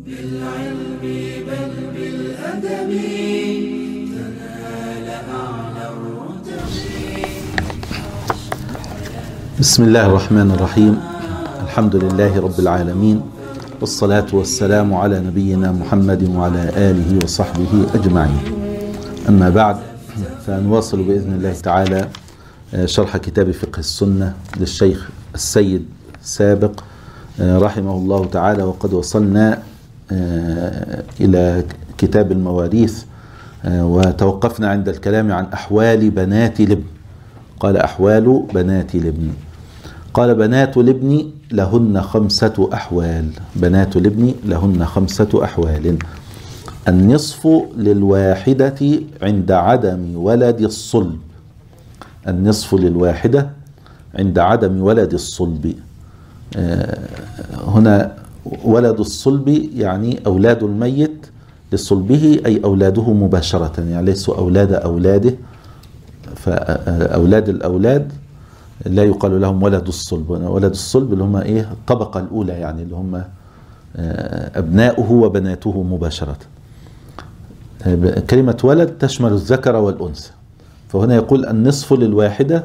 بالعلم بل بالأدب تنال أعلى الرتب. بسم الله الرحمن الرحيم. الحمد لله رب العالمين، والصلاة والسلام على نبينا محمد وعلى آله وصحبه أجمعين. أما بعد، فنواصل بإذن الله تعالى شرح كتاب فقه السنة للشيخ السيد سابق رحمه الله تعالى، وقد وصلنا إلى كتاب المواريث، وتوقفنا عند الكلام عن أحوال بنات الابن. قال: أحوال بنات الابن. قال: بنات الابن لهن 5 أحوال. بنات الابن لهن 5 أحوال. النصف للواحدة عند عدم ولد الصلب. النصف للواحدة عند عدم ولد الصلب. هنا ولد الصلب يعني أولاد الميت لصلبه، أي أولاده مباشرة، يعني ليسوا أولاد أولاده، فأولاد الأولاد لا يقال لهم ولد الصلب. ولد الصلب اللي هم الطبقة الأولى، يعني اللي هم أبناؤه وبناته مباشرة. كلمة ولد تشمل الذكر والأنثى، فهنا يقول النصف للواحدة،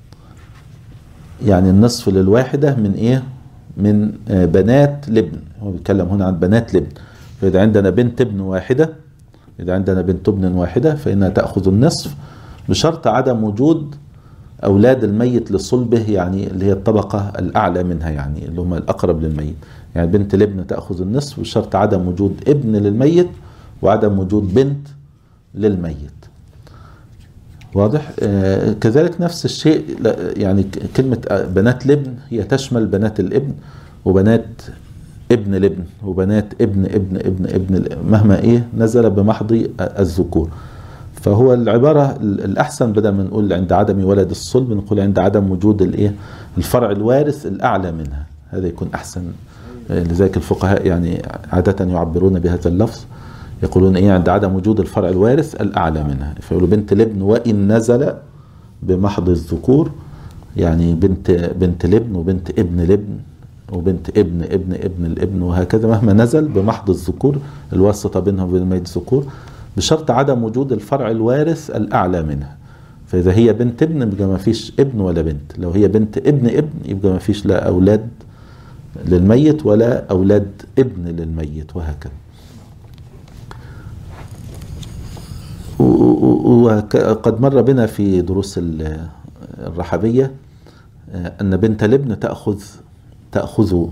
يعني النصف للواحدة من من بنات الابن. هو بيتكلم هنا عن بنات الابن. فإذا عندنا بنت ابن واحدة، إذا عندنا بنت ابن واحدة فإنها تأخذ النصف بشرط عدم وجود أولاد الميت لصلبه، يعني اللي هي الطبقة الأعلى منها، يعني اللي هم الأقرب للميت. يعني بنت الابن تأخذ النصف بشرط عدم وجود ابن للميت وعدم وجود بنت للميت. واضح؟ كذلك نفس الشيء، يعني كلمة بنات الابن هي تشمل بنات الابن وبنات ابن الابن وبنات ابن مهما نزل بمحض الذكور. فهو العبارة الأحسن بدل ما نقول عند عدم ولد الصلب نقول عند عدم وجود الفرع الوارث الأعلى منها. هذا يكون أحسن. لذلك الفقهاء يعني عادة يعبرون بهذا اللفظ، يقولون عند عدم وجود الفرع الوارث الأعلى منها. فيقولوا بنت الابن وإن نزل بمحض الذكور، يعني بنت الابن وبنت ابن الابن وبنت ابن الابن، وهكذا مهما نزل بمحض الذكور، الواسطة بينهم وبين الميت ذكور، بشرط عدم وجود الفرع الوارث الأعلى منها. فإذا هي بنت ابن يبقى ما فيش ابن ولا بنت، لو هي بنت ابن يبقى ما فيش لا أولاد للميت ولا أولاد ابن للميت، وهكذا. وقد مر بنا في دروس الرحبية أن بنت الابن تأخذ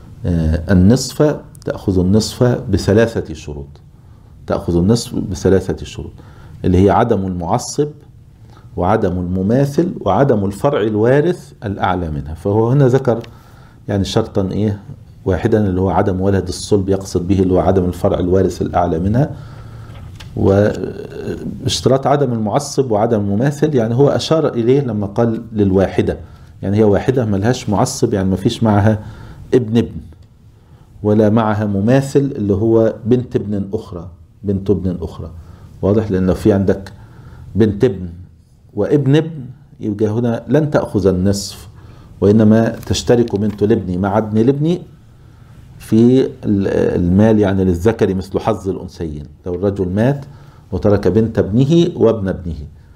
النصف ب3 شروط. تأخذ النصف ب3 شروط، اللي هي عدم المعصب وعدم المماثل وعدم الفرع الوارث الأعلى منها. فهو هنا ذكر يعني شرطا واحدا، اللي هو عدم ولد الصلب، يقصد به اللي هو عدم الفرع الوارث الأعلى منها. واشتراط عدم المعصب وعدم المماثل يعني هو أشار إليه لما قال للواحدة، يعني هي واحدة ملهاش معصب، يعني ما فيش معها ابن ولا معها مماثل اللي هو بنت ابن أخرى. واضح؟ لأن لو في عندك بنت ابن وابن ابن يبقى هنا لن تأخذ النصف، وإنما تشترك بنت الابن مع ابن الابن في المال، يعني للذكر مثل حظ الأنثيين. لو الرجل مات وترك بنت ابنه وابن ابنه،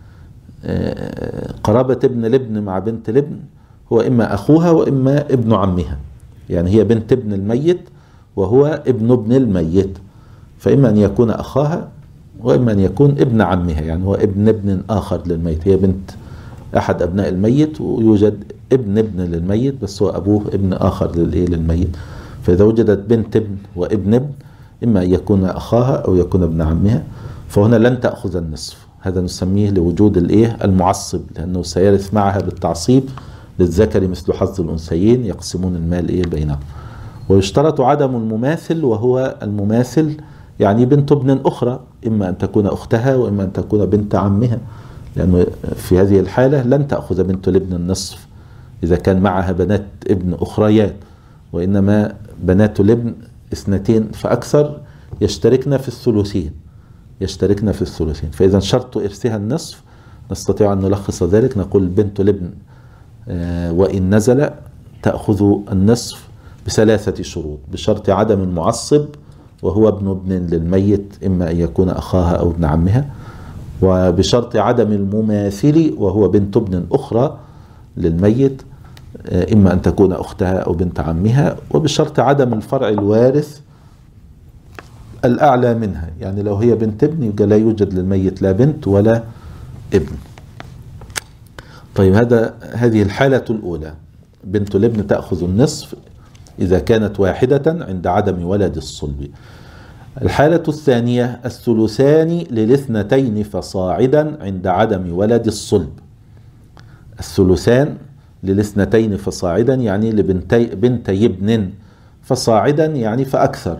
قرابة ابن الابن مع بنت الابن هو إما أخوها وإما ابن عمها، يعني هي بنت ابن الميت وهو ابن الميت، فإما أن يكون أخاها وإما أن يكون ابن عمها، يعني هو ابن آخر للميت. هي بنت أحد أبناء الميت ويوجد ابن للميت، بس هو أبوه ابن آخر للميت. فإذا وجدت بنت ابن وابن إما أن يكون أخاها أو يكون ابن عمها، فهنا لن تأخذ النصف. هذا نسميه لوجود المعصب، لأنه سيرث معها بالتعصيب للذكر مثل حظ الأنثيين، يقسمون المال بينهم. ويشترط عدم المماثل، وهو المماثل يعني بنت ابن أخرى، إما أن تكون أختها وإما أن تكون بنت عمها، لأنه في هذه الحالة لن تأخذ بنت الابن النصف إذا كان معها بنات ابن أخريات، وإنما بنات الابن 2 فأكثر يشتركن في الثلثين. فإذا شرط إرثها النصف نستطيع أن نلخص ذلك، نقول بنت الابن وإن نزل تأخذ النصف ب3 شروط، بشرط عدم المعصب وهو ابن للميت، إما أن يكون أخاها أو ابن عمها، وبشرط عدم المماثل وهو بنت ابن أخرى للميت، إما أن تكون أختها أو بنت عمها، وبشرط عدم الفرع الوارث الأعلى منها، يعني لو هي بنت ابن يبقى لا يوجد للميت لا بنت ولا ابن. طيب هذه الحالة الأولى، بنت الابن تأخذ النصف إذا كانت واحدة عند عدم ولد الصلب. الحالة الثانية الثلثان للاثنتين فصاعدا عند عدم ولد الصلب. الثلثان للاثنتين فصاعدا يعني بنتي ابن فصاعدا يعني فأكثر،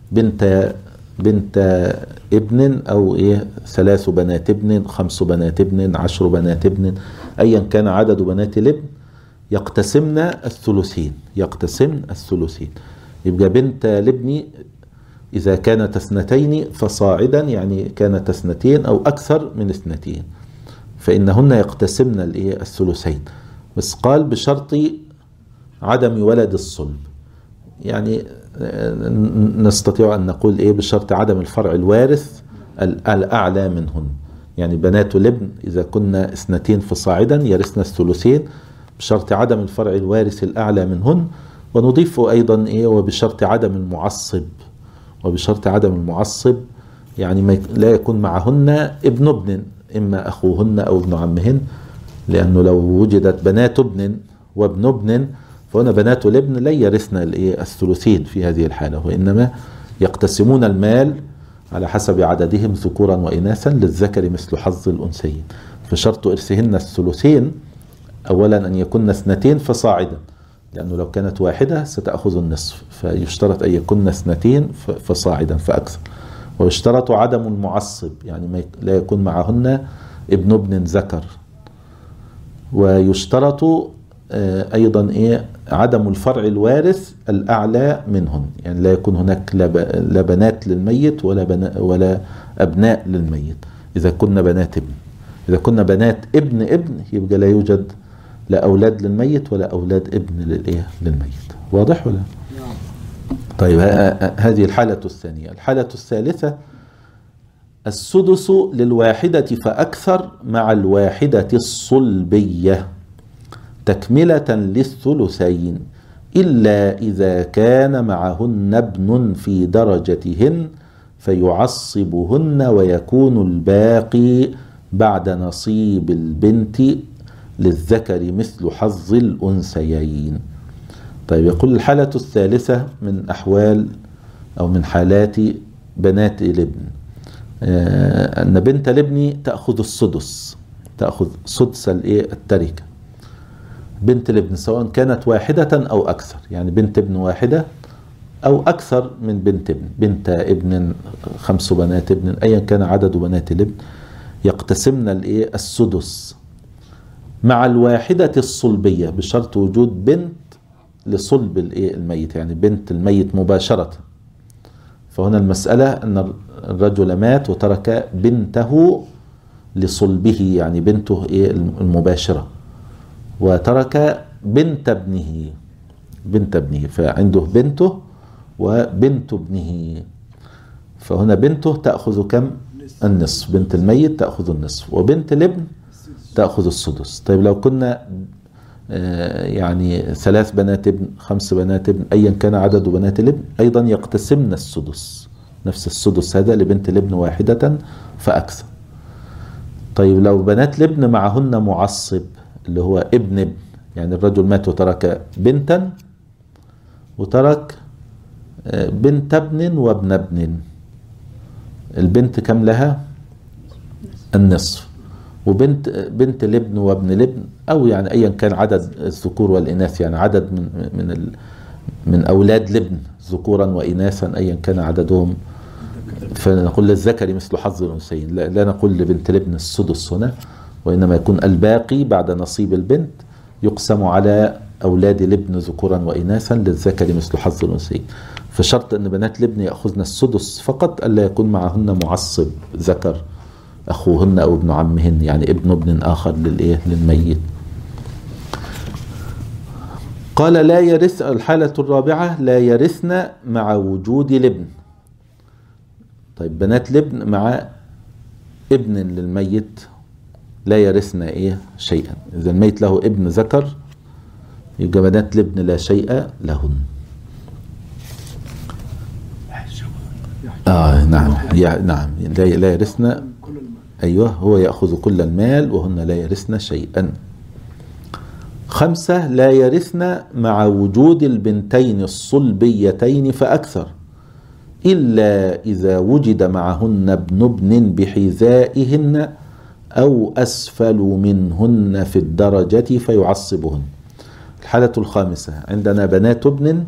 بنت ابن أو 3 بنات ابن، 5 بنات ابن، 10 بنات ابن، أيا كان عدد بنات الابن يقتسمن الثلثين، يبقى بنت الابن إذا كانت 2 فصاعدا يعني كانت 2 أو أكثر من 2 فإنهن يقتسمن الثلثين، بس قال بشرط عدم ولد الصلب، يعني نستطيع أن نقول بشرط عدم الفرع الوارث الأعلى منهن، يعني بنات الابن إذا كنا 2 فصاعدا يرثن الثلثين بشرط عدم الفرع الوارث الأعلى منهن. ونضيف أيضا وبشرط عدم المعصب، يعني لا يكون معهن ابن، إما أخوهن أو ابن عمهن، لأنه لو وجدت بنات ابن وابن ابن فهنا بنات الابن لا يرثن الثلثين في هذه الحالة، وإنما يقتسمون المال على حسب عددهم ذكورا وإناثا للذكر مثل حظ الأنثيين. فشرط إرثهن الثلثين أولا أن يكن 2 فصاعدا، لأنه لو كانت واحدة ستأخذ النصف، فيشترط أن يكن 2 فصاعدا فأكثر. ويشترط عدم المعصب، يعني لا يكون معهن ابن ذكر. ويشترط أيضا عدم الفرع الوارث الأعلى منهن، يعني لا يكون هناك لا بنات للميت ولا أبناء للميت إذا كنا بنات ابن. إذا كنا بنات ابن يبقى لا يوجد لا أولاد للميت ولا أولاد ابن للميت. واضح ولا؟ طيب هذه الحالة الثانية. الحالة الثالثة السدس للواحدة فأكثر مع الواحدة الصلبية تكملة للثلثين، إلا إذا كان معهن ابن في درجتهن فيعصبهن ويكون الباقي بعد نصيب البنت للذكر مثل حظ الأنثيين. طيب يقول الحالة الثالثة من أحوال أو من حالات بنات الابن أن بنت الابن تأخذ السدس، تأخذ سدس التركة. بنت الابن سواء كانت واحدة أو أكثر، يعني بنت ابن واحدة أو أكثر من بنت ابن، بنت ابن 5 بنات ابن، أيا كان عدد بنات الابن يقتسمن السدس مع الواحدة الصلبية بشرط وجود بنت لصلب الميت، يعني بنت الميت مباشرة. فهنا المسألة أن الرجل مات وترك بنته لصلبه، يعني بنته المباشرة، وترك بنت ابنه، فعنده بنته وبنت ابنه، فهنا بنته تأخذ كم؟ النصف. بنت الميت تأخذ النصف وبنت الابن تأخذ السدس. طيب لو كنا يعني 3 بنات ابن، 5 بنات ابن، أيا كان عدد بنات الابن أيضا يقتسمن السدس، نفس السدس هذا لبنت الابن واحدة فأكثر. طيب لو بنات الابن معهن معصب اللي هو ابن، يعني الرجل مات وترك بنتا وترك بنت ابن وابن ابن، البنت كم لها؟ النصف، وبنت الابن وابن الابن، أو يعني أيا كان عدد الذكور والإناث، يعني عدد من أولاد الابن ذكورا وإناثا أيا كان عددهم، فنقول للذكر مثل حظ الأنثيين، لا نقول لبنت الابن السدس هنا، وإنما يكون الباقي بعد نصيب البنت يقسم على أولاد الابن ذكورا وإناثا للذكر مثل حظ الأنثيين. فشرط أن بنات الابن يأخذن السدس فقط، ألا يكون معهن معصب ذكر أخوهن أو ابن عمهن، يعني ابن آخر للميت. قال لا يرث. الحالة الرابعة لا يرثن مع وجود الابن، طيب بنات الابن مع ابن للميت لا يرثن ايه شيئا. اذا الميت له ابن ذكر يبقى بنات الابن لا شيء لهن. نعم نعم لا يرثن. ايوه هو يأخذ كل المال وهن لا يرثن شيئا. 5 لا يرثن مع وجود البنتين الصلبيتين فأكثر إلا إذا وجد معهن ابن بحذائهن أو أسفل منهن في الدرجة فيعصبهن. الحالة الخامسة عندنا بنات ابن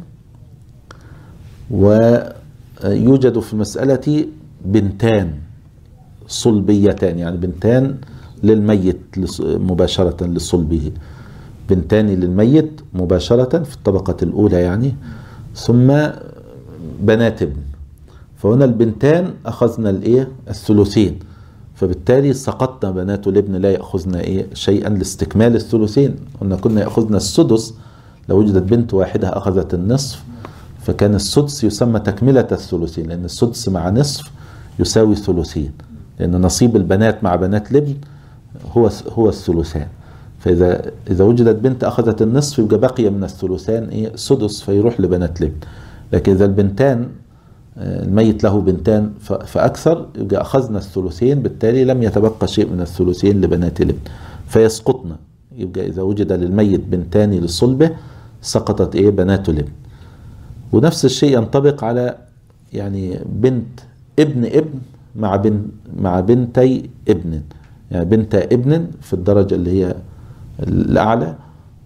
ويوجد في المسألة بنتان صلبيتان، يعني بنتان للميت مباشرة لصلبه، بنتان للميت مباشرة في الطبقة الأولى يعني، ثم بنات ابن. فهنا البنتان أخذنا الإيه الثلثين، فبالتالي سقطنا بنات الابن لا يأخذنا إيه شيئا لاستكمال الثلثين. كنا يأخذنا السدس لو وجدت بنت واحدة أخذت النصف، فكان السدس يسمى تكملة الثلثين، لأن السدس مع نصف يساوي ثلثين، لأن نصيب البنات مع بنات الابن هو الثلثان. فإذا وجدت بنت أخذت النصف يبقى بقي من الثلثان إيه سدس فيروح لبنات الابن. لكن إذا البنتان الميت له بنتان فأكثر يبقى أخذنا الثلثين، بالتالي لم يتبقى شيء من الثلثين لبنات الابن فيسقطنا. يبقى إذا وجد للميت بنتان لصلبه سقطت إيه بنات الابن. ونفس الشيء ينطبق على يعني بنت ابن مع بنتي ابن، يعني بنت ابن في الدرجة اللي هي الأعلى،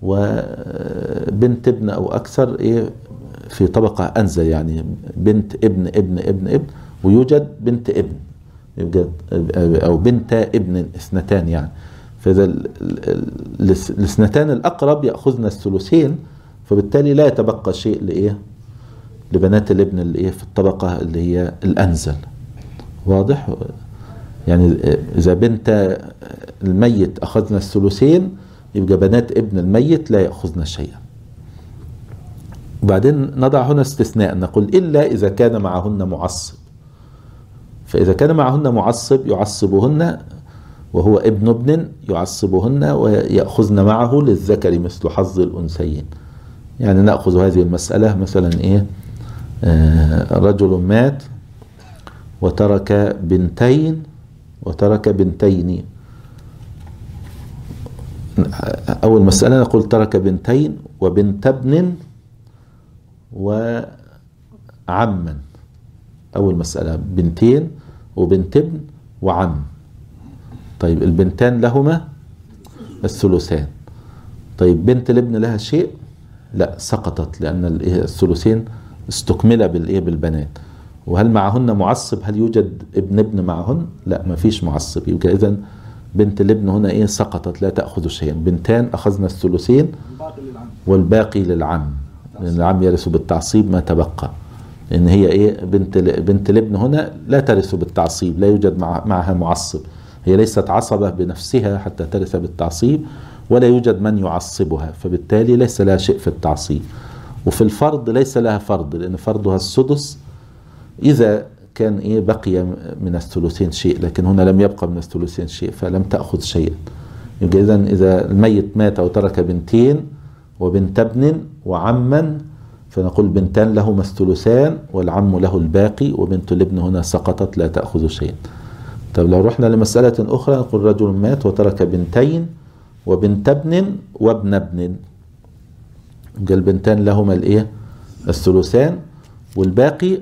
وبنت ابن أو أكثر إيه في طبقة أنزل، يعني بنت ابن ويوجد بنت ابن أو بنت ابن اثنتان يعني. فإذا الاثنتان الأقرب يأخذن الثلثين، فبالتالي لا يتبقى شيء لإيه لبنات الابن اللي إيه في الطبقة اللي هي الأنزل. واضح؟ يعني إذا بنت الميت أخذنا الثلثين يبقى بنات ابن الميت لا يأخذن شيئا. وبعدين نضع هنا استثناء نقول إلا إذا كان معهن معصب. فإذا كان معهن معصب يعصبهن وهو ابن يعصبهن ويأخذن معه للذكر مثل حظ الأنثيين. يعني نأخذ هذه المسألة مثلا إيه رجل مات وترك بنتين. أول مسألة نقول ترك بنتين وبنت ابن وعما. أول مسألة بنتين وبنت ابن وعم. طيب البنتان لهما الثلثان. طيب بنت الابن لها شيء؟ لا سقطت، لأن الثلثين استكمل بالبنات. وهل معهن معصب؟ هل يوجد ابن معهن؟ لا ما فيش معصب. يبقى إذن بنت الابن هنا إيه سقطت لا تأخذ شيئا. بنتان أخذنا الثلثين والباقي للعم، لأن العم يرث بالتعصيب ما تبقى، لأن هي إيه بنت الابن هنا لا ترث بالتعصيب، لا يوجد معها معصب، هي ليست عصبة بنفسها حتى ترث بالتعصيب، ولا يوجد من يعصبها، فبالتالي ليس لها شيء في التعصيب. وفي الفرض ليس لها فرض، لأن فرضها السدس إذا كان إيه بقي من الثلثين شيء، لكن هنا لم يبقى من الثلثين شيء فلم تأخذ شيئا. يبقى إذا الميت مات أو ترك بنتين وبنت ابن وعما فنقول بنتان لهما الثلثان والعم له الباقي، وبنت الابن هنا سقطت لا تأخذ شيئا. طب لو رحنا لمسألة أخرى نقول رجل مات وترك بنتين وبنت ابن وابن ابن. يبقى البنتان لهما الإيه الثلثان والباقي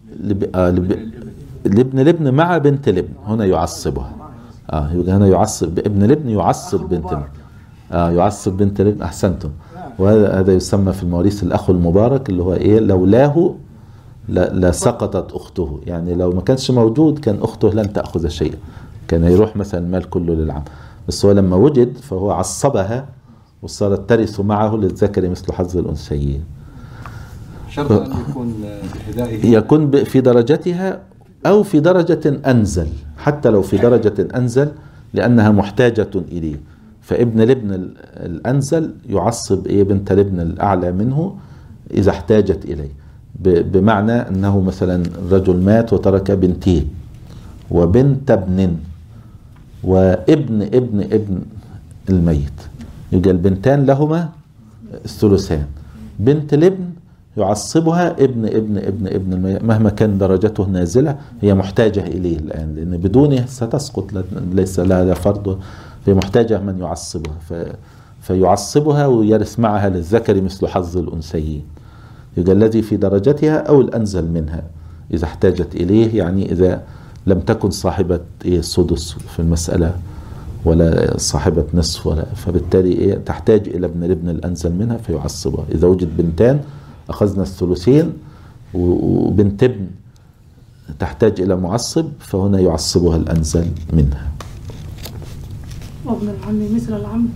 لابن الابن مع بنت الابن، هنا يعصبها. يبقى هنا يعصب ابن الابن يعصب بنت الابن. يعصب بنت الابن. أحسنتم. وهذا يسمى في المواريث الأخ المبارك، اللي هو إيه لولاه لا سقطت أخته، يعني لو ما كانش موجود كان أخته لن تأخذ شيئا، كان يروح مثلا المال كله للعم، بس هو لما وجد فهو عصبها وصارت ترث معه للذكر مثل حظ الأنثيين. شرط أن يكون بحذائه، يكون في درجتها أو في درجة أنزل، حتى لو في درجة أنزل لأنها محتاجة إليه. فابن الابن الأنزل يعصب إيه بنت الابن الأعلى منه إذا احتاجت إليه. بمعنى أنه مثلا الرجل مات وترك بنتين وبنت ابن وابن ابن ابن الميت، يبقى البنتان لهما الثلثان. بنت الابن يعصبها ابن ابن ابن ابن الميت مهما كان درجته نازلة، هي محتاجة إليه الآن، لأن بدونه ستسقط، ليس لها فرض، هي محتاجة من يعصبها، فيعصبها ويرث معها للذكر مثل حظ الأنثيين. يبقى الذي في درجتها أو الأنزل منها إذا احتاجت إليه، يعني إذا لم تكن صاحبة سدس في المسألة ولا صاحبة نصف، ولا فبالتالي تحتاج إلى ابن الابن الأنزل منها فيعصبها. إذا وجد بنتان أخذنا الثلثين، وبنت ابن تحتاج إلى معصب، فهنا يعصبها الأنزل منها. وابن العم مثل العم.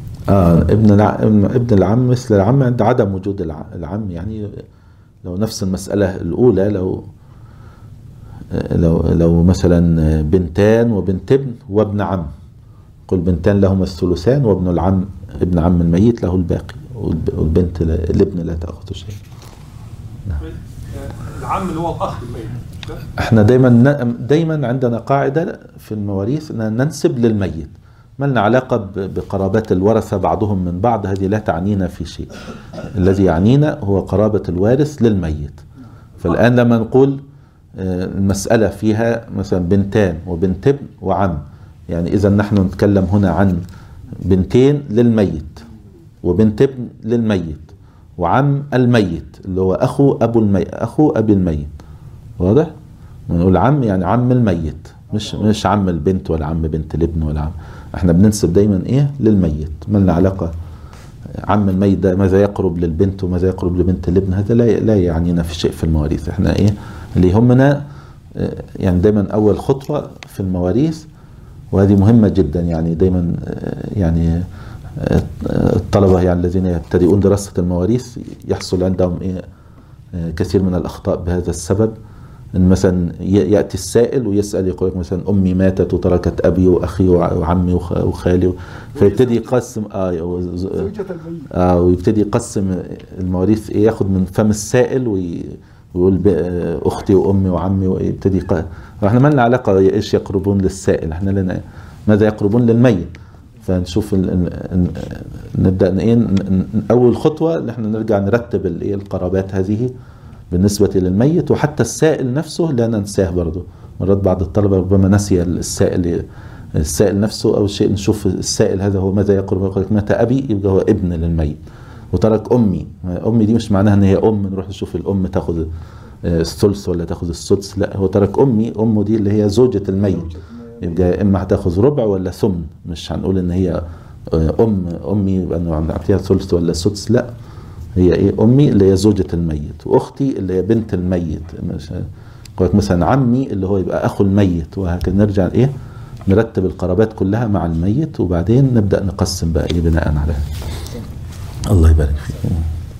ابن العم مثل العم عند عدم وجود العم. يعني لو نفس المسألة الأولى، لو مثلا بنتان وبنت ابن وابن عم، قل بنتان لهما الثلثان، وابن العم ابن عم الميت له الباقي، والبنت الابن لا تأخذ شيء. نعم. العم اللي هو الأخ الميت. احنا دايما عندنا قاعدة في المواريث ان ننسب للميت، ما لنا علاقة بقرابات الورثة بعضهم من بعض، هذه لا تعنينا في شيء. الذي يعنينا هو قرابة الوارث للميت. فالآن لما نقول المسألة فيها مثلا بنتان وبنت ابن وعم، يعني إذا نحن نتكلم هنا عن بنتين للميت وبنت ابن للميت وعم الميت اللي هو أخو أبي الميت. واضح؟ نقول عم يعني عم الميت، مش عم البنت ولا عم بنت الابن ولا عم. احنا بننسب دايما للميت، ما لنا علاقة عم الميت ده ماذا يقرب للبنت وماذا يقرب لبنت الابن، هذا لا يعنينا في شيء في المواريث. احنا اللي يهمنا يعني دايما اول خطوة في المواريث، وهذه مهمة جدا. يعني دايما يعني الطلبة يعني الذين يبتدئون دراسة المواريث يحصل عندهم كثير من الأخطاء بهذا السبب. إن مثلا يأتي السائل ويسأل يقول لك مثلا أمي ماتت وتركت أبي وأخي وعمي وخالي، فيبتدي يقسم ويبتدي يقسم المواريث، ياخد من فم السائل ويقول أختي وأمي وعمي، ويبتدي احنا ما لنا علاقة إيش يقربون للسائل، احنا لنا ماذا يقربون للميت. فنشوف نبدأ أول خطوة ان احنا نرجع نرتب القرابات هذه بالنسبة للميت، وحتى السائل نفسه لا ننساه برضه. مرات بعض الطلبة ربما نسي السائل نفسه أو شيء، نشوف السائل هذا هو ماذا يقرب، يقول لك مات أبي يبقى هو ابن للميت، وترك أمي دي مش معناها ان هي نروح نشوف الأم تاخذ الثلث ولا تاخذ السدس، لا، هو ترك أمه دي اللي هي زوجة الميت، يبقى إما هتاخذ ربع ولا ثمن. مش هنقول ان هي أمي يبقى نعطيها ثلث ولا سدس، لا، هي أمي اللي هي زوجة الميت، وأختي اللي هي بنت الميت، مثلا عمي اللي هو يبقى أخو الميت، وهكذا نرجع نرتب القرابات كلها مع الميت، وبعدين نبدأ نقسم بقى بناء على هذا. الله يبارك فيكم.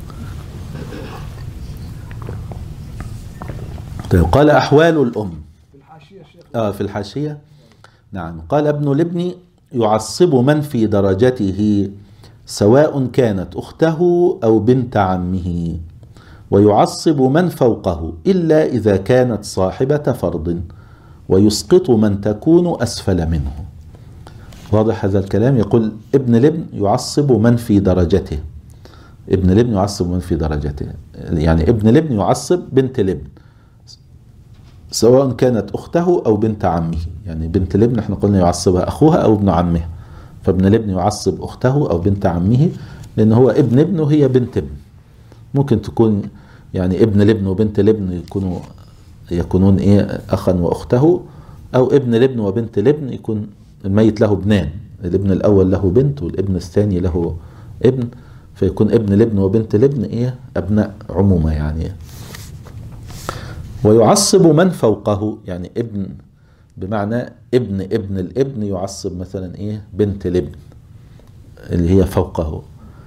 طيب، قال أحوال الأم في الحاشية. نعم. قال ابن الابن يعصب من في درجته سواء كانت أخته أو بنت عمه، ويعصب من فوقه إلا إذا كانت صاحبة فرض، ويسقط من تكون أسفل منه. واضح هذا الكلام؟ يقول ابن الابن يعصب من في درجته. ابن الابن يعصب من في درجته، يعني ابن الابن يعصب بنت الابن سواء كانت أخته أو بنت عمه. يعني بنت الابن احنا قلنا يعصبها أخوها أو ابن عمه، فابن الابن يعصب أخته أو بنت عمه، لأن هو ابن ابن وهي بنت ابن. ممكن تكون يعني ابن الابن وبنت الابن يكونون أخا وأخته، أو ابن الابن وبنت الابن يكون الميت له ابنان، الابن الأول له بنت والابن الثاني له ابن، فيكون ابن الابن وبنت الابن أبناء عمومة يعني. ويعصب من فوقه، يعني ابن بمعنى ابن الابن يعصب مثلا بنت الابن اللي هي فوقه،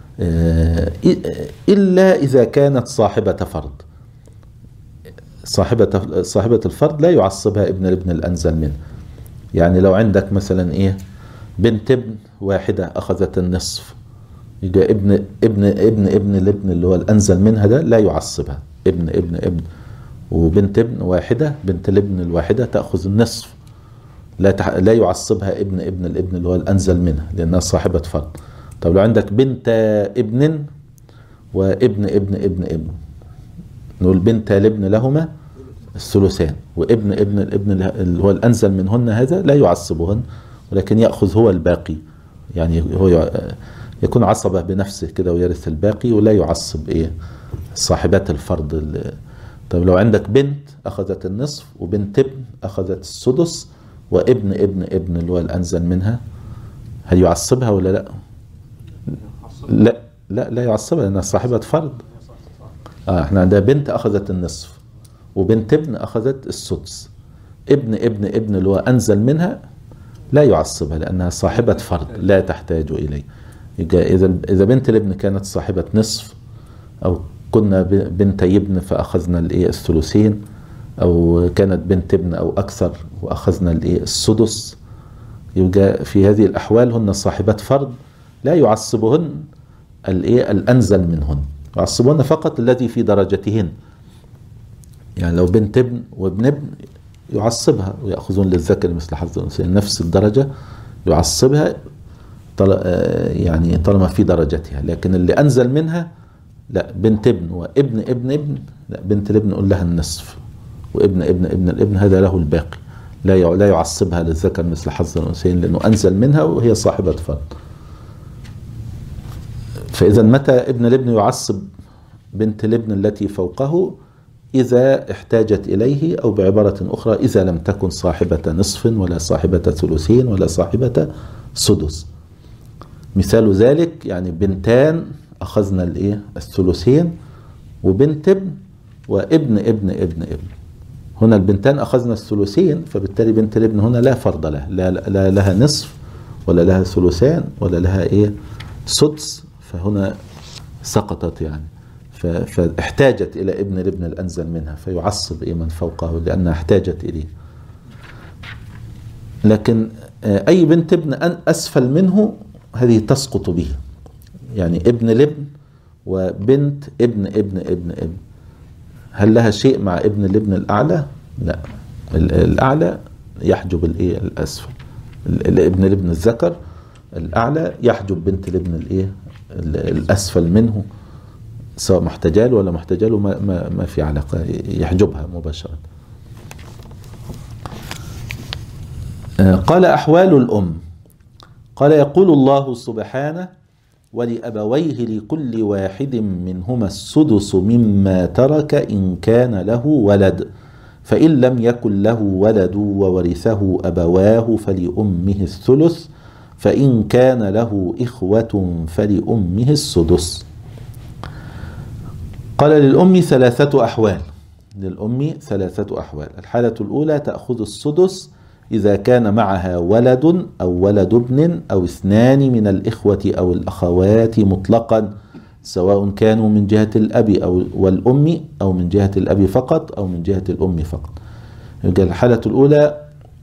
إلا إذا كانت صاحبة فرض. صاحبة الفرض لا يعصبها ابن الابن الأنزل منه. يعني لو عندك مثلا بنت ابن واحدة أخذت النصف، يبقى ابن الابن اللي هو الأنزل منها ده لا يعصبها. ابن ابن ابن وبنت ابن واحدة، بنت الابن الواحدة تأخذ النصف، لا يعصبها ابن ابن الابن اللي هو الأنزل منها لأنها صاحبة فرض. طب لو عندك بنت ابن وابن ابن ابن ابن، نقول بنت الابن لهما الثلثان، وابن ابن الابن اللي هو الأنزل منهن هذا لا يعصبهن، ولكن يأخذ هو الباقي، يعني هو يكون عصبة بنفسه كده ويرث الباقي ولا يعصب ايه صاحبات الفرض. طب لو عندك بنت أخذت النصف وبنت ابن أخذت السدس وابن ابن ابن اللي هو الأنزل منها، هل يعصبها ولا لا؟ لا يعصبها لأنها صاحبة فرض. احنا عندنا بنت أخذت النصف وبنت ابن أخذت السدس، ابن ابن ابن اللي هو أنزل منها لا يعصبها لأنها صاحبة فرض لا تحتاج إليه. إذا بنت الابن كانت صاحبة نصف، أو كنا بنتي ابن فأخذنا الثلثين، أو كانت بنت ابن أو أكثر وأخذنا السدس، يبقى في هذه الأحوال هن صاحبات فرض لا يعصبهن الأنزل منهن، يعصبهن فقط الذي في درجتهن. يعني لو بنت ابن وابن ابن يعصبها ويأخذون للذكر مثل حظ الأنثيين نفس الدرجة، يعصبها يعني طالما في درجتها. لكن اللي أنزل منها لا، بنت ابن وابن ابن ابن، لا، بنت الابن نقول لها النصف، وابن ابن ابن الابن هذا له الباقي، لا يعصبها للذكر مثل حظ الأنثيين لأنه أنزل منها وهي صاحبة فرض. فإذا متى ابن الابن يعصب بنت الابن التي فوقه؟ إذا احتاجت إليه، أو بعبارة أخرى إذا لم تكن صاحبة نصف ولا صاحبة ثلثين ولا صاحبة سدس. مثال ذلك يعني بنتان أخذنا الثلثين، وبنت ابن وابن ابن ابن ابن. هنا البنتان أخذنا الثلثين، فبالتالي بنت الابن هنا لا فرض لها، لا لها نصف ولا لها ثلثان ولا لها سدس، فهنا سقطت يعني، فاحتاجت إلى ابن الابن الأنزل منها فيعصب من فوقه لأنها احتاجت إليه. لكن أي بنت ابن أسفل منه هذه تسقط به، يعني ابن الابن وبنت ابن ابن ابن ابن، هل لها شيء مع ابن الابن الأعلى؟ لا، الأعلى يحجب الأسفل، الابن الابن الذكر الأعلى يحجب بنت الابن الأسفل منه، سواء محتجال ولا محتجال ما في علاقة، يحجبها مباشرة. قال أحوال الأم. قال يقول الله سبحانه: ولأبويه لكل واحد منهما السدس مما ترك إن كان له ولد، فإن لم يكن له ولد وورثه أبواه فلأمه الثلث، فإن كان له إخوة فلأمه السدس. قال للأم ثلاثة أحوال، الحالة الأولى تأخذ السدس إذا كان معها ولد أو ولد ابن أو اثنان من الإخوة أو الأخوات مطلقا، سواء كانوا من جهة الأب أو والأم، أو من جهة الأب فقط أو من جهة الأم فقط. يبقى الحالة الأولى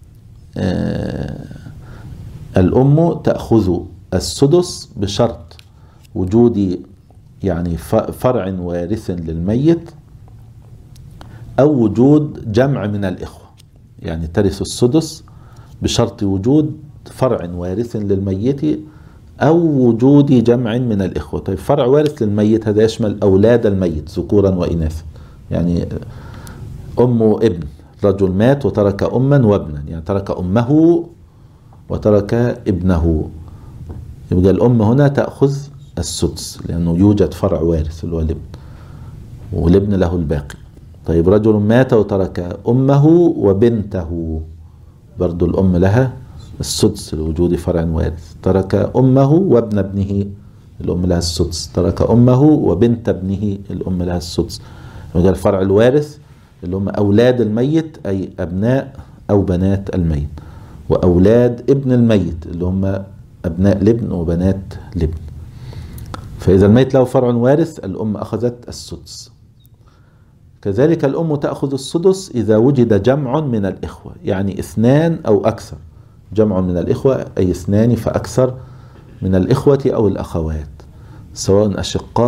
الأم تأخذ السدس بشرط وجود يعني فرع وارث للميت، أو وجود جمع من الإخوة، يعني ترث السدس بشرط وجود فرع وارث للميت أو وجود جمع من الإخوة. طيب فرع وارث للميت هذا يشمل أولاد الميت ذكورا وإناثا، يعني أم وابن، رجل مات وترك أما وابنا، يعني ترك أمه وترك ابنه، يبقى الأم هنا تأخذ السدس لأنه يوجد فرع وارث اللي هو الابن، والابن له الباقي. طيب رجل مات وترك أمه وبنته، برضو الأم لها السدس لوجود فرع وارث. ترك أمه وابن ابنه، الأم لها السدس. ترك أمه وبنت ابنه، الأم لها السدس. يبقى الفرع الوارث اللي هم أولاد الميت، أي أبناء أو بنات الميت، وأولاد ابن الميت اللي هم أبناء الابن وبنات الابن. فإذا الميت له فرع وارث الأم أخذت السدس. كذلك الأم تأخذ السدس إذا وجد جمع من الإخوة، يعني اثنان أو أكثر. جمع من الإخوة أي اثنان فأكثر من الإخوة أو الأخوات، سواء أشقاء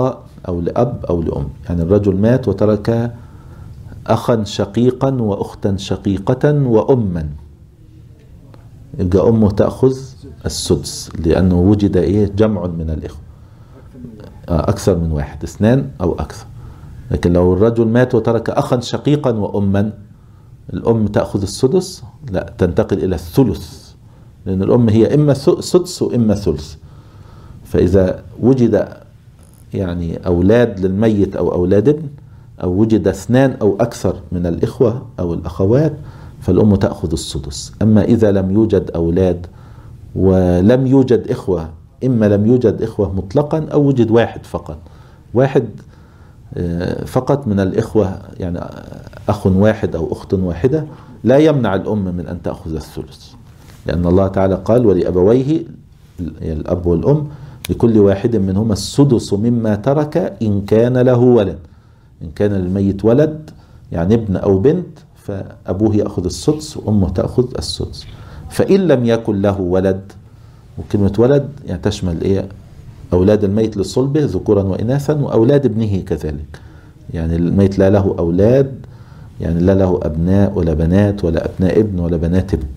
أو لأب أو لأم. يعني الرجل مات وترك أخا شقيقا وأختا شقيقة وأما، يبقى أمه تأخذ السدس، لأنه وجد جمع من الإخوة، أكثر من واحد، 2 أو أكثر. لكن لو الرجل مات وترك أخا شقيقا وأما، الأم تأخذ السدس؟ لا، تنتقل إلى الثلث، لأن الأم هي إما سدس وإما ثلث. فإذا وجد يعني أولاد للميت أو أولاد ابن، أو وجد 2 أو أكثر من الإخوة أو الأخوات، فالأم تأخذ السدس. أما إذا لم يوجد أولاد ولم يوجد إخوة، إما لم يوجد إخوة مطلقا أو وجد واحد فقط، واحد فقط من الإخوة، يعني أخ واحد أو أخت واحدة، لا يمنع الأم من أن تأخذ الثلث، لأن الله تعالى قال: ولأبويه، الأب والأم، لكل واحد منهما السدس مما ترك إن كان له ولد. إن كان للميت ولد، يعني ابن أو بنت، فأبوه يأخذ السدس وأمه تأخذ السدس. فإن لم يكن له ولد، وكلمة ولد يعني تشمل أولاد الميت لصلبه ذكورا وإناثا، وأولاد ابنه كذلك. يعني الميت لا له أولاد، يعني لا له أبناء ولا بنات، ولا أبناء ابن ولا بنات ابن.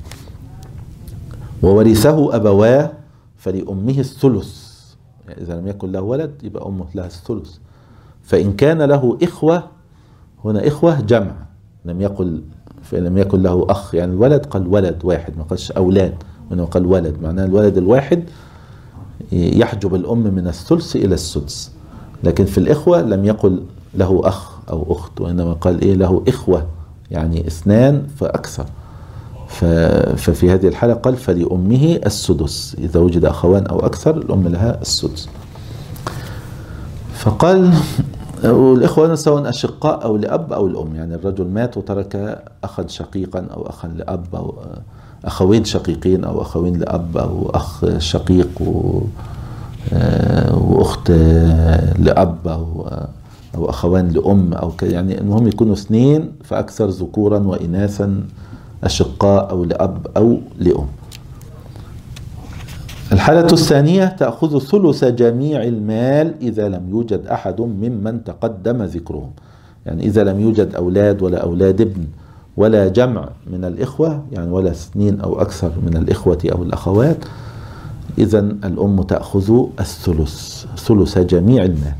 وورثه أبواه فلأمه الثلث، يعني إذا لم يكن له ولد يبقى أمه لها الثلث. فإن كان له إخوة، هنا إخوة جمع، لم يكن له أخ، يعني الولد قال ولد واحد، ما قالش أولاد، وإنما قال ولد، معناه الولد الواحد يحجب الأم من الثلث إلى السدس. لكن في الإخوة لم يقل له أخ أو أخت، وإنما قال له إخوة، يعني 2 فأكثر. ففي هذه الحالة قال: فلأمه السدس، إذا وجد أخوان أو أكثر الأم لها السدس. فقال: والإخوة سواء أشقاء أو لأب أو الأم، يعني الرجل مات وترك أخا شقيقا أو أخا لأب، أو أخوين شقيقين أو أخوين لأب، أو أخ شقيق وأخت لأب، أو أخوان لأم، أو يعني المهم يكونوا 2 فأكثر ذكورا وإناثا، أشقاء أو لأب أو لأم. الحالة الثانية: تأخذ ثلث جميع المال إذا لم يوجد أحد ممن تقدم ذكرهم. يعني إذا لم يوجد أولاد ولا أولاد ابن ولا جمع من الإخوة، يعني ولا 2 أو أكثر من الإخوة أو الأخوات، إذن الأم تأخذ الثلث، ثلث جميع المال.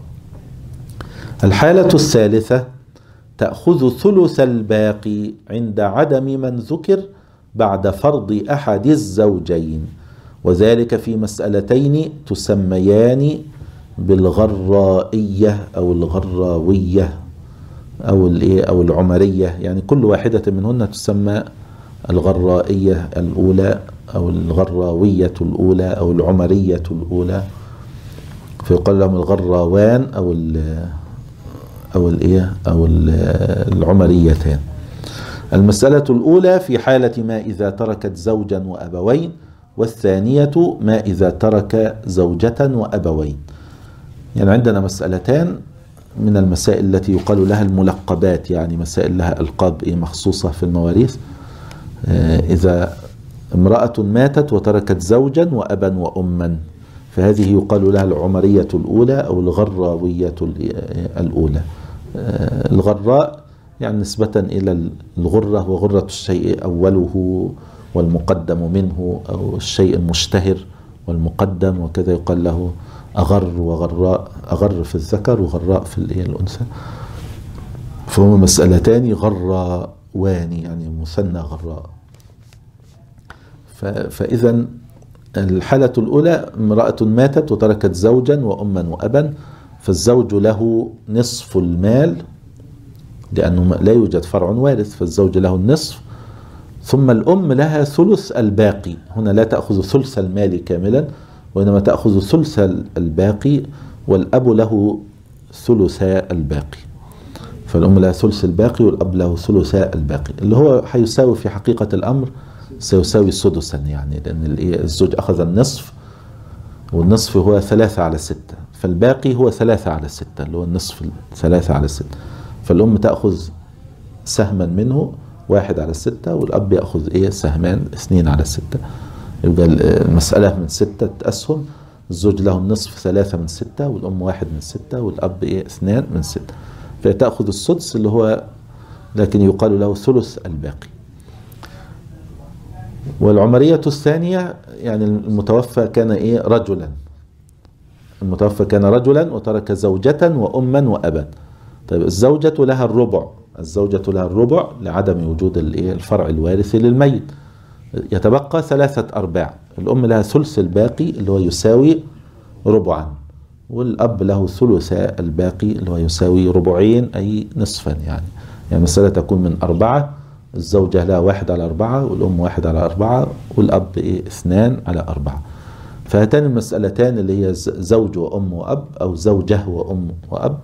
الحالة الثالثة: تأخذ ثلث الباقي عند عدم من ذكر بعد فرض أحد الزوجين، وذلك في مسألتين تسميان بالغرائية أو الغراوية أو العمرية. يعني كل واحدة منهن تسمى الغرائية الأولى أو الغراوية الأولى أو العمرية الأولى، فيقال لهم الغراوان أو العمريتان. المسألة الأولى في حالة ما إذا تركت زوجا وأبوين، والثانية ما إذا ترك زوجة وأبوين. يعني عندنا مسألتان من المسائل التي يقال لها الملقبات، يعني مسائل لها ألقاب مخصوصة في المواريث. إذا امرأة ماتت وتركت زوجا وأبا وأما، فهذه يقال لها العمرية الأولى أو الغراوية الأولى. الغراء يعني نسبة إلى الغرة، وغرة الشيء أوله والمقدم منه، أو الشيء المشتهر والمقدم، وكذا يقال له أغر وغراء، أغر في الذكر وغراء في الأنثى. فهما مسألتان غراوان، يعني مثنى غراء. فإذا الحالة الأولى: امرأة ماتت وتركت زوجا وأما وأبا، فالزوج له نصف المال، لأنه لا يوجد فرع وارث، فالزوج له النصف، ثم الأم لها ثلث الباقي. هنا لا تأخذ ثلث المال كاملا، وإنما تأخذ ثلث الباقي، والأب له ثلثا الباقي. فالأم لها ثلث الباقي والأب له ثلثا الباقي، اللي هو حيساوي في حقيقة الأمر سيساوي سدسا، يعني لأن الزوج أخذ النصف، والنصف هو 3/6، فالباقي هو 3/6، اللي هو النصف 3/6. فالأم تأخذ سهما منه 1/6، والأب يأخذ سهمان 2/6. يبقى المسألة من 6 أسهم، الزوج له النصف 3 من 6، والأم 1 من 6، والأب 2 من 6. فتأخذ السدس اللي هو لكن يقال له ثلث الباقي. والعمرية الثانية يعني المتوفى كان رجلا، المتوفى كان رجلا وترك زوجة وأما وأبا. طيب الزوجة لها الربع، الزوجة لها الربع لعدم وجود الفرع الوارث للميت، يتبقى 3/4. الأم لها ثلث الباقي اللي هو يساوي ربعا، والأب له ثلث الباقي اللي هو يساوي ربعين أي نصفا. يعني المسألة تكون من 4، الزوجة لها 1/4 والأم 1/4 والأب 2/4. فهاتان المسألتان اللي هي زوج وأم وأب أو زوجة وأم وأب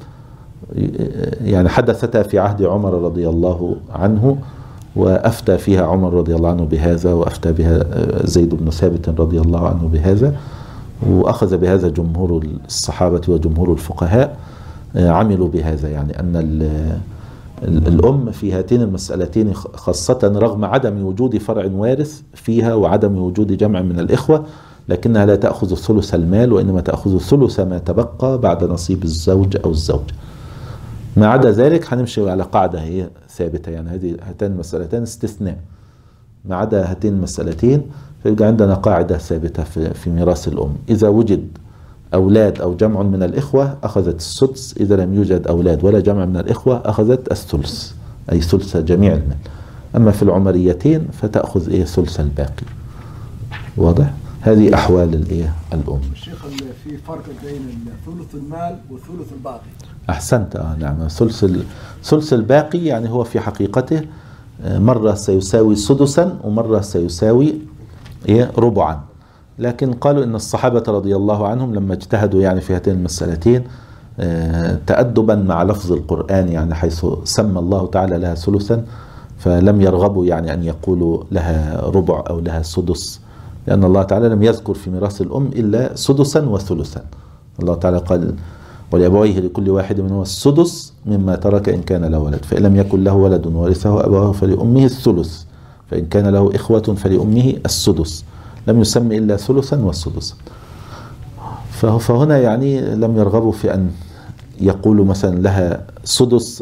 يعني حدثتا في عهد عمر رضي الله عنه، وأفتى فيها عمر رضي الله عنه بهذا، وأفتى بها زيد بن ثابت رضي الله عنه بهذا، وأخذ بهذا جمهور الصحابة وجمهور الفقهاء عملوا بهذا. يعني أن الأم في هاتين المسألتين خاصة رغم عدم وجود فرع وارث فيها وعدم وجود جمع من الإخوة، لكنها لا تأخذ ثلث المال، وإنما تأخذ ثلث ما تبقى بعد نصيب الزوج أو الزوجة. ما عدا ذلك هنمشي على قاعدة هي ثابتة، يعني هاتان المسألتان استثناء، ما عدا هاتين المسألتين فيبقى عندنا قاعدة ثابتة في ميراث الأم: إذا وجد أولاد أو جمع من الإخوة أخذت السدس، إذا لم يوجد أولاد ولا جمع من الإخوة أخذت الثلث، أي ثلث جميع المال. أما في العمريتين فتأخذ ثلث الباقي. واضح؟ هذه أحوال الأم. الشيخ في فرق بين ثلث المال وثلث الباقي. أحسنت. نعم. ثلث الباقي يعني هو في حقيقته مرة سيساوي سدسا ومرة سيساوي ربعا، لكن قالوا إن الصحابة رضي الله عنهم لما اجتهدوا يعني في هاتين المسألتين تأدبا مع لفظ القرآن، يعني حيث سمى الله تعالى لها ثلثا، فلم يرغبوا يعني أن يقولوا لها ربع أو لها سدس، لأن الله تعالى لم يذكر في ميراث الأم إلا سدسا وثلثا. الله تعالى قال: ولأبويه لكل واحد منهما السدس مما ترك إن كان له ولد، فإن لم يكن له ولد ورثه أبواه فلأمه الثلث، فإن كان له إخوة فلأمه السدس. لم يسمى إلا ثلثا وسدسا. فهنا يعني لم يرغبوا في أن يقولوا مثلا لها سدس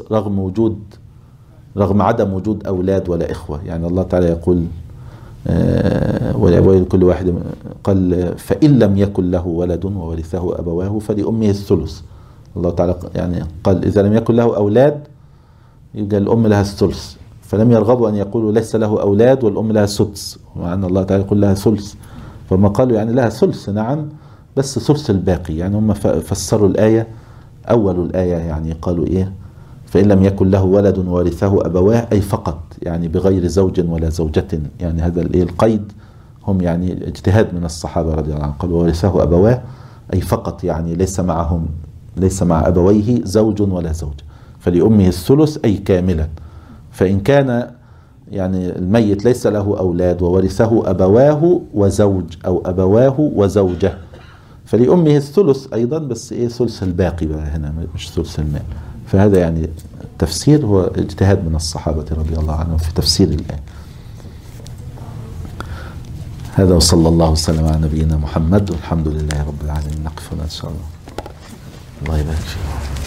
رغم عدم وجود أولاد ولا إخوة. يعني الله تعالى يقول: ولأبويه لكل واحد، قال: فإن لم يكن له ولد وورثه أبواه فلأمه الثلث. الله تعالى يعني قال: إذا لم يكن له أولاد يبقى الأم لها الثلث، فلم يرغبوا أن يقولوا ليس له أولاد والأم لها سدس، مع أن الله تعالى يقول لها ثلث. فما قالوا يعني لها ثلث نعم، بس ثلث الباقي. يعني هم فسروا الآية، أول الآية يعني قالوا فإن لم يكن له ولد وورثه أبواه، أي فقط، يعني بغير زوج ولا زوجة. يعني هذا القيد هم يعني اجتهاد من الصحابة رضي الله عنهم، قالوا ورثه أبواه أي فقط، يعني ليس مع أبويه زوج ولا زوجة، فلأمه الثلث أي كاملا. فإن كان يعني الميت ليس له أولاد وورثه أبواه وزوج أو أبواه وزوجة فلأمه الثلث أيضا، بس ثلث الباقي بقى هنا مش ثلث المال. فهذا يعني التفسير هو اجتهاد من الصحابة رضي الله عنهم في تفسير الآية. هذا وصلى الله وسلم على نبينا محمد، والحمد لله رب العالمين. نقف هنا إن شاء الله. الله يبارك فيكم.